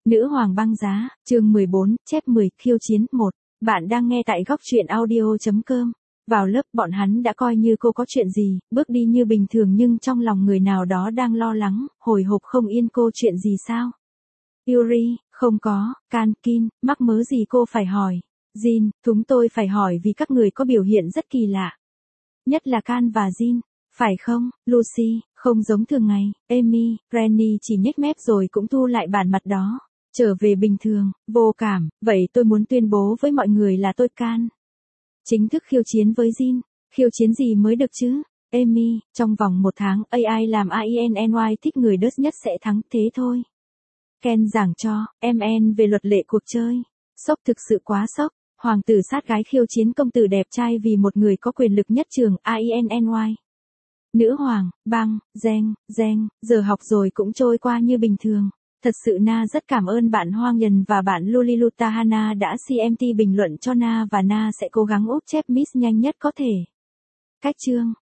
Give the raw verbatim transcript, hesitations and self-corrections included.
Nữ hoàng băng giá, chương mười bốn, chép mười, khiêu chiến một. Bạn đang nghe tại góc truyện audio chấm com. Vào lớp bọn hắn đã coi như cô có chuyện gì, bước đi như bình thường nhưng trong lòng người nào đó đang lo lắng, hồi hộp không yên cô chuyện gì sao? Yuri, không có, Can, Kin, mắc mớ gì cô phải hỏi. Jin, chúng tôi phải hỏi vì các người có biểu hiện rất kỳ lạ. Nhất là Can và Jin. Phải không, Lucy, không giống thường ngày, Amy, Granny chỉ nhếch mép rồi cũng thu lại bản mặt đó. Trở về bình thường, vô cảm, vậy tôi muốn tuyên bố với mọi người là tôi Can. Chính thức khiêu chiến với Jin, khiêu chiến gì mới được chứ? Amy, trong vòng một tháng a i làm a i en en y thích người đớt nhất sẽ thắng thế thôi. Ken giảng cho, em en về luật lệ cuộc chơi. Sốc thực sự quá sốc, hoàng tử sát gái khiêu chiến công tử đẹp trai vì một người có quyền lực nhất trường a i en en y. Nữ hoàng, băng, Zeng, Zeng, giờ học rồi cũng trôi qua như bình thường. Thật sự Na rất cảm ơn bạn Hoang Nhân và bạn Luliluta Hana đã xê em tê bình luận cho Na và Na sẽ cố gắng úp chép Miss nhanh nhất có thể. Cách chương,